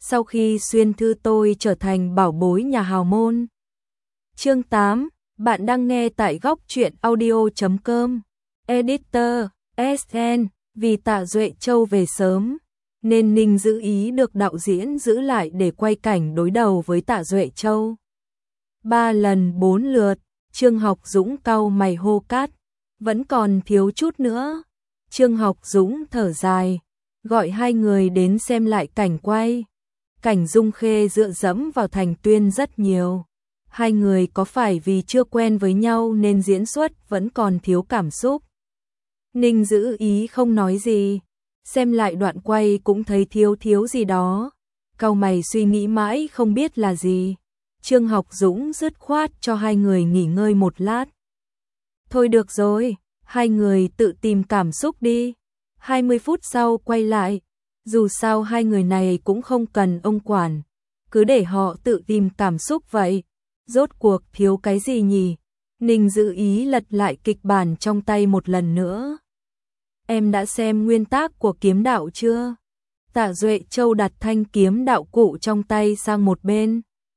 sau khi xuyên thư tôi trở thành bảo bối nhà hào môn. Chương 8, bạn đang nghe tại góc truyện audio.com. Editor, SN, vì Tạ Duệ Châu về sớm, nên Ninh Dữ Ý được đạo diễn giữ lại để quay cảnh đối đầu với Tạ Duệ Châu. 3 lần 4 lượt, Trương Học Dũng cau mày hô cắt, vẫn còn thiếu chút nữa. Trương Học Dũng thở dài, gọi hai người đến xem lại cảnh quay. Cảnh Dung Khê dựa dẫm vào Thành Tuyên rất nhiều. Hai người có phải vì chưa quen với nhau nên diễn xuất vẫn còn thiếu cảm xúc? Ninh Dữ Ý không nói gì, xem lại đoạn quay cũng thấy thiếu gì đó. Cau mày suy nghĩ mãi không biết là gì. Trương Học Dũng dứt khoát cho hai người nghỉ ngơi một lát. Thôi được rồi, hai người tự tìm cảm xúc đi. 20 phút sau quay lại, dù sao hai người này cũng không cần ông quản, cứ để họ tự tìm cảm xúc vậy. Rốt cuộc thiếu cái gì nhỉ? Ninh Dữ Ý lật lại kịch bản trong tay một lần nữa. Em đã xem nguyên tác của kiếm đạo chưa? Tạ Duệ Châu đặt thanh kiếm đạo cụ trong tay sang một bên.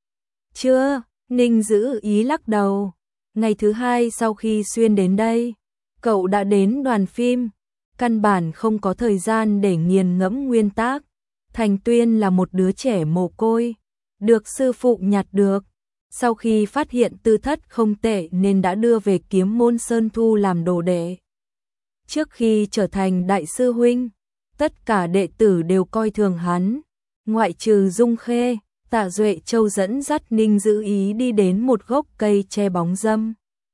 Chưa, Ninh Dữ Ý lắc đầu. Ngày thứ hai sau khi xuyên đến đây, cậu đã đến đoàn phim, căn bản không có thời gian để nghiền ngẫm nguyên tác. Thành Tuyên là một đứa trẻ mồ côi, được sư phụ nhặt được. Sau khi phát hiện tư thất không tệ nên đã đưa về Kiếm Môn Sơn Thu làm đồ đệ. Trước khi trở thành đại sư huynh, tất cả đệ tử đều coi thường hắn, ngoại trừ Dung Khê. Tạ Duệ Châu dẫn dắt Ninh Dữ Ý đi đến một gốc cây che bóng râm.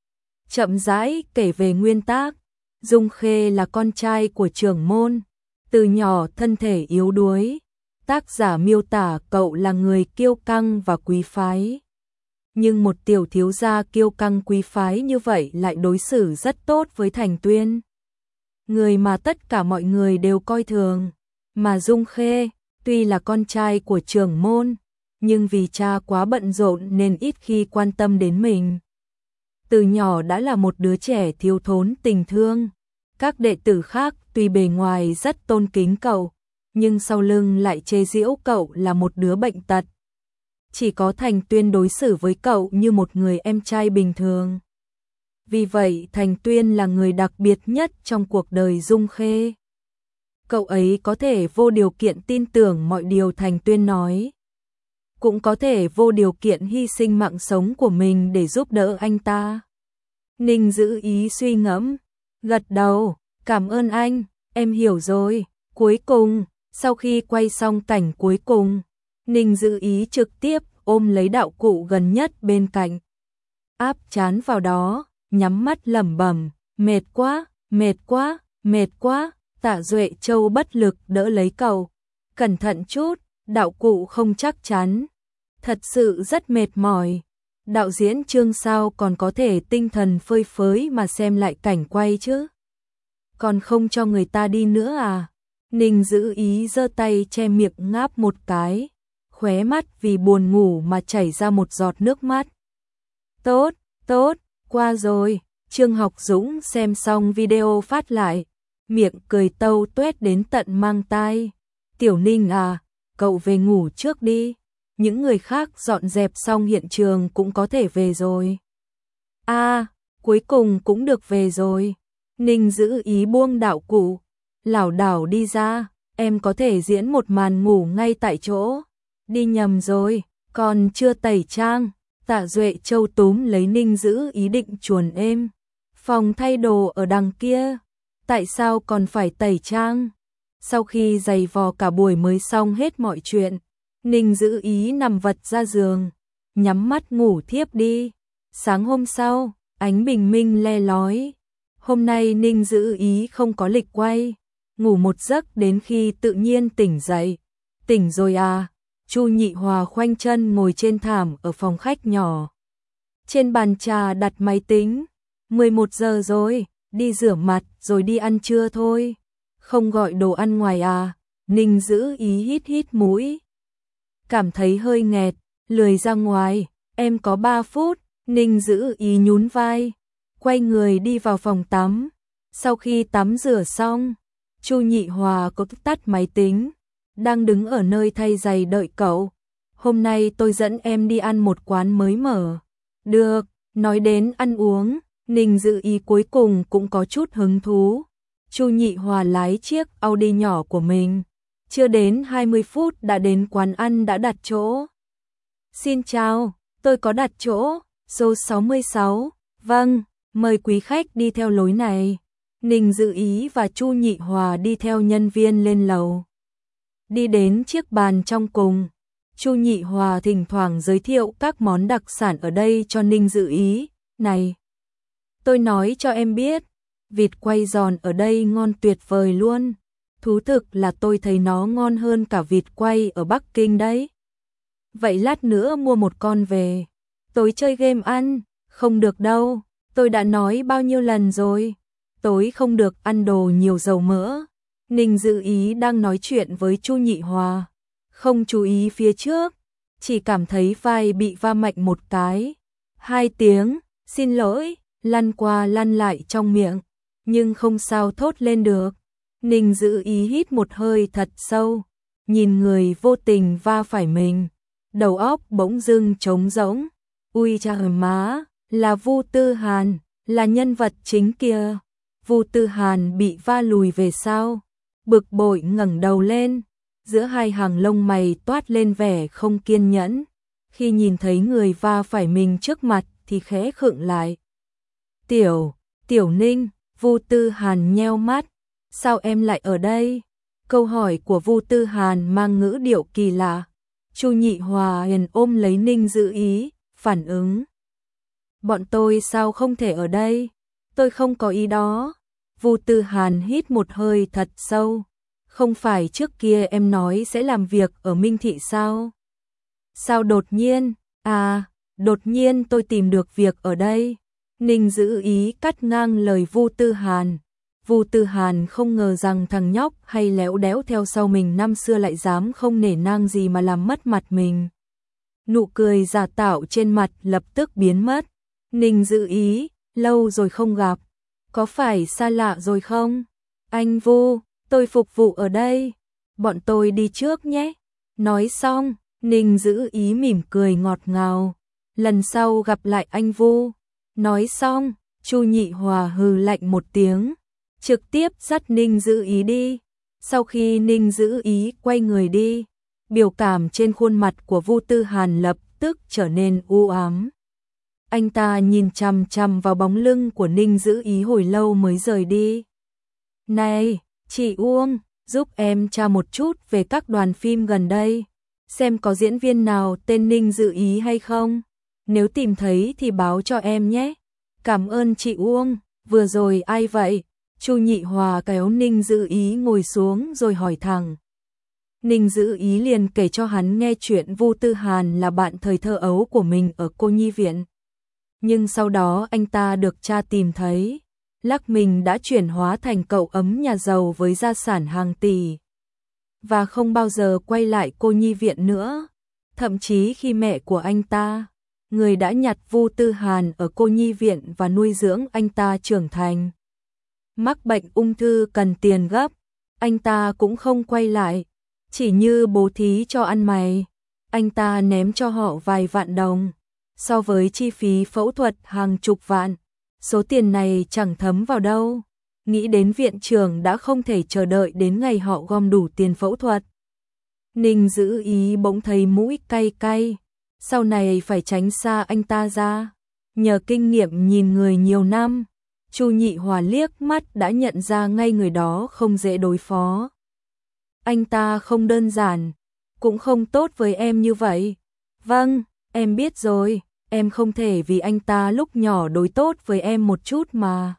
Chậm rãi kể về nguyên tác. Dung Khê là con trai của trưởng môn, từ nhỏ thân thể yếu đuối. Tác giả miêu tả cậu là người kiêu căng và quý phái. Nhưng một tiểu thiếu gia kiêu căng quý phái như vậy lại đối xử rất tốt với Thành Tuyên, người mà tất cả mọi người đều coi thường. Mà Dung Khê, tuy là con trai của trưởng môn, nhưng vì cha quá bận rộn nên ít khi quan tâm đến mình. Từ nhỏ đã là một đứa trẻ thiếu thốn tình thương. Các đệ tử khác tuy bề ngoài rất tôn kính cậu, nhưng sau lưng lại chê giễu cậu là một đứa bệnh tật. Chỉ có Thành Tuyên đối xử với cậu như một người em trai bình thường. Vì vậy Thành Tuyên là người đặc biệt nhất trong cuộc đời Dung Khê. Cậu ấy có thể vô điều kiện tin tưởng mọi điều Thành Tuyên nói, cũng có thể vô điều kiện hy sinh mạng sống của mình để giúp đỡ anh ta. Ninh Dữ Ý suy ngẫm, gật đầu, cảm ơn anh, em hiểu rồi. Cuối cùng, sau khi quay xong cảnh cuối cùng, Ninh Dữ Ý trực tiếp ôm lấy đạo cụ gần nhất bên cạnh, áp trán vào đó, nhắm mắt lẩm bẩm, mệt quá, mệt quá, mệt quá. Tạ Duệ Châu bất lực đỡ lấy cậu, cẩn thận chút, đạo cụ không chắc chắn, thật sự rất mệt mỏi. Đạo diễn Trương sao còn có thể tinh thần phơi phới mà xem lại cảnh quay chứ? Còn không cho người ta đi nữa à? Ninh Dữ Ý giơ tay che miệng ngáp một cái, khóe mắt vì buồn ngủ mà chảy ra một giọt nước mắt. Tốt, tốt, qua rồi. Trương Học Dũng xem xong video phát lại, miệng cười tâu tuét đến tận mang tai. Tiểu Ninh à, cậu về ngủ trước đi. Những người khác dọn dẹp xong hiện trường cũng có thể về rồi. À, cuối cùng cũng được về rồi. Ninh Dữ Ý buông đạo cụ, lảo đảo đi ra. Em có thể diễn một màn ngủ ngay tại chỗ. Đi nhầm rồi, còn chưa tẩy trang. Tạ Duệ Châu túm lấy Ninh Dữ Ý định chuồn êm. Phòng thay đồ ở đằng kia, tại sao còn phải tẩy trang? Sau khi giày vò cả buổi mới xong hết mọi chuyện, Ninh Dữ Ý nằm vật ra giường, nhắm mắt ngủ thiếp đi. Sáng hôm sau, ánh bình minh le lói. Hôm nay Ninh Dữ Ý không có lịch quay, ngủ một giấc đến khi tự nhiên tỉnh dậy. Tỉnh rồi à? Chu Nhị Hòa khoanh chân ngồi trên thảm ở phòng khách nhỏ. Trên bàn trà đặt máy tính. 11 giờ rồi, đi rửa mặt rồi đi ăn trưa thôi. Không gọi đồ ăn ngoài à? Ninh Dữ Ý hít hít mũi, cảm thấy hơi nghẹt, lười ra ngoài. Em có 3 phút. Ninh Dữ Ý nhún vai, quay người đi vào phòng tắm. Sau khi tắm rửa xong, Chu Nhị Hòa có tắt máy tính, đang đứng ở nơi thay giày đợi cậu. Hôm nay tôi dẫn em đi ăn một quán mới mở. Được, nói đến ăn uống, Ninh Dự Ý cuối cùng cũng có chút hứng thú. Chu Nhị Hòa lái chiếc Audi nhỏ của mình. Chưa đến 20 phút đã đến quán ăn đã đặt chỗ. Xin chào, tôi có đặt chỗ, số 66. Vâng, mời quý khách đi theo lối này. Ninh Dự Ý và Chu Nhị Hòa đi theo nhân viên lên lầu. Đi đến chiếc bàn trong cùng, Chu Nhị Hòa thỉnh thoảng giới thiệu các món đặc sản ở đây cho Ninh Dự Ý. Này, tôi nói cho em biết, vịt quay giòn ở đây ngon tuyệt vời luôn. Thú thực là tôi thấy nó ngon hơn cả vịt quay ở Bắc Kinh đấy. Vậy lát nữa mua một con về. Tối chơi game ăn, không được đâu, tôi đã nói bao nhiêu lần rồi. Tối không được ăn đồ nhiều dầu mỡ. Ninh Dự Ý đang nói chuyện với Chu Nhị Hòa, không chú ý phía trước, chỉ cảm thấy vai bị va mạnh một cái. 2 tiếng, xin lỗi, lăn qua lăn lại trong miệng, nhưng không sao thốt lên được. Ninh Dự Ý hít một hơi thật sâu, nhìn người vô tình va phải mình, đầu óc bỗng dưng trống rỗng. Ui cha má, là Vu Tư Hàn, là nhân vật chính kia. Vu Tư Hàn bị va lùi về sau, bực bội ngẩng đầu lên, giữa hai hàng lông mày toát lên vẻ không kiên nhẫn. Khi nhìn thấy người va phải mình trước mặt thì khẽ khựng lại. Tiểu Ninh, Vu Tư Hàn nheo mắt, sao em lại ở đây? Câu hỏi của Vu Tư Hàn mang ngữ điệu kỳ lạ. Chu Nhị Hòa hiền ôm lấy Ninh Dự Ý, phản ứng. Bọn tôi sao không thể ở đây? Tôi không có ý đó. Vu Tư Hàn hít một hơi thật sâu. Không phải trước kia em nói sẽ làm việc ở Minh Thị sao? Sao đột nhiên? À, đột nhiên tôi tìm được việc ở đây. Ninh Dự Ý cắt ngang lời Vu Tư Hàn. Vu Tư Hàn không ngờ rằng thằng nhóc hay léo đéo theo sau mình năm xưa lại dám không nể nang gì mà làm mất mặt mình. Nụ cười giả tạo trên mặt lập tức biến mất. Ninh Dự Ý, lâu rồi không gặp, có phải xa lạ rồi không? Anh Vu, tôi phục vụ ở đây, bọn tôi đi trước nhé. Nói xong, Ninh Dự Ý mỉm cười ngọt ngào. Lần sau gặp lại anh Vu. Nói xong, Chu Nhị Hòa hừ lạnh một tiếng, trực tiếp dắt Ninh Dự Ý đi. Sau khi Ninh Dự Ý quay người đi, biểu cảm trên khuôn mặt của Vu Tư Hàn lập tức trở nên u ám. Anh ta nhìn chằm chằm vào bóng lưng của Ninh Dự Ý hồi lâu mới rời đi. Này, chị Uông, giúp em tra một chút về các đoàn phim gần đây, xem có diễn viên nào tên Ninh Dự Ý hay không. Nếu tìm thấy thì báo cho em nhé. Cảm ơn chị Uông. Vừa rồi ai vậy? Chu Nhị Hòa kéo Ninh Dự Ý ngồi xuống rồi hỏi thẳng. Ninh Dự Ý liền kể cho hắn nghe chuyện Vu Tư Hàn là bạn thời thơ ấu của mình ở cô nhi viện. Nhưng sau đó anh ta được cha tìm thấy, lắc mình đã chuyển hóa thành cậu ấm nhà giàu với gia sản hàng tỷ. Và không bao giờ quay lại cô nhi viện nữa. Thậm chí khi mẹ của anh ta, người đã nhặt Vu Tư Hàn ở cô nhi viện và nuôi dưỡng anh ta trưởng thành, mắc bệnh ung thư cần tiền gấp, anh ta cũng không quay lại, chỉ như bố thí cho ăn mày. Anh ta ném cho họ vài vạn đồng, so với chi phí phẫu thuật hàng chục vạn, số tiền này chẳng thấm vào đâu. Nghĩ đến viện trưởng đã không thể chờ đợi đến ngày họ gom đủ tiền phẫu thuật. Ninh Dự Ý bỗng thấy mũi cay cay, sau này phải tránh xa anh ta ra. Nhờ kinh nghiệm nhìn người nhiều năm, Chu Nhị Hòa liếc mắt đã nhận ra ngay người đó không dễ đối phó. Anh ta không đơn giản, cũng không tốt với em như vậy. Vâng, em biết rồi, em không thể vì anh ta lúc nhỏ đối tốt với em một chút mà.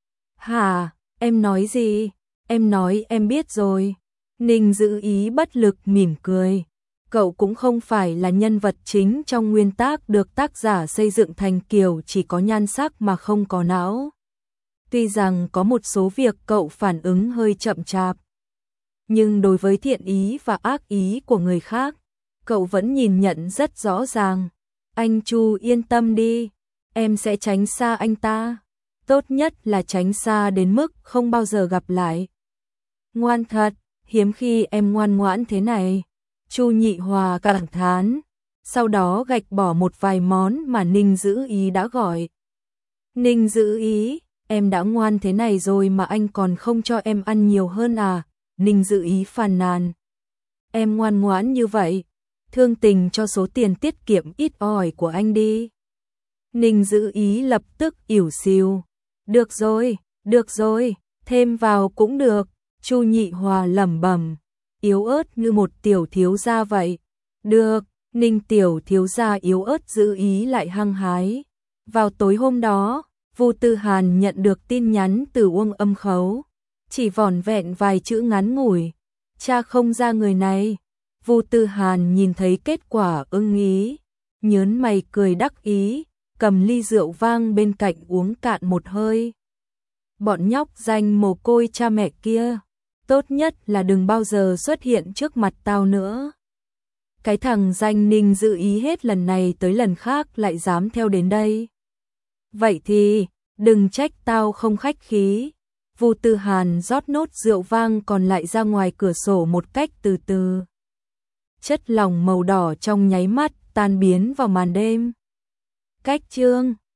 Hả, em nói gì? Em nói em biết rồi. Ninh Dự Ý bất lực mỉm cười. Cậu cũng không phải là nhân vật chính trong nguyên tác được tác giả xây dựng thành kiểu chỉ có nhan sắc mà không có não. Tuy rằng có một số việc cậu phản ứng hơi chậm chạp, nhưng đối với thiện ý và ác ý của người khác, cậu vẫn nhìn nhận rất rõ ràng. Anh Chu yên tâm đi, em sẽ tránh xa anh ta. Tốt nhất là tránh xa đến mức không bao giờ gặp lại. Ngoan thật, hiếm khi em ngoan ngoãn thế này. Chu Nhị Hòa cảm thán, sau đó gạch bỏ một vài món mà Ninh Dữ Ý đã gọi. Ninh Dữ Ý, em đã ngoan thế này rồi mà anh còn không cho em ăn nhiều hơn à? Ninh Dữ Ý phàn nàn. Em ngoan ngoãn như vậy, thương tình cho số tiền tiết kiệm ít ỏi của anh đi. Ninh Dữ Ý lập tức ỉu xìu. Được rồi, thêm vào cũng được. Chu Nhị Hòa lẩm bẩm, yếu ớt như một tiểu thiếu gia vậy. Được, Ninh tiểu thiếu gia yếu ớt Dữ Ý lại hăng hái. Vào tối hôm đó, Vu Tư Hàn nhận được tin nhắn từ Uông Âm Khấu, chỉ vỏn vẹn vài chữ ngắn ngủi, cha không ra người này. Vu Tư Hàn nhìn thấy kết quả ưng ý, nhớn mày cười đắc ý, cầm ly rượu vang bên cạnh uống cạn một hơi. Bọn nhóc danh mồ côi cha mẹ kia, tốt nhất là đừng bao giờ xuất hiện trước mặt tao nữa. Cái thằng danh Ninh Dữ Ý hết lần này tới lần khác lại dám theo đến đây. Vậy thì, đừng trách tao không khách khí. Vu Tư Hàn rót nốt rượu vang còn lại ra ngoài cửa sổ một cách từ từ. Chất lỏng màu đỏ trong nháy mắt tan biến vào màn đêm. Cách chương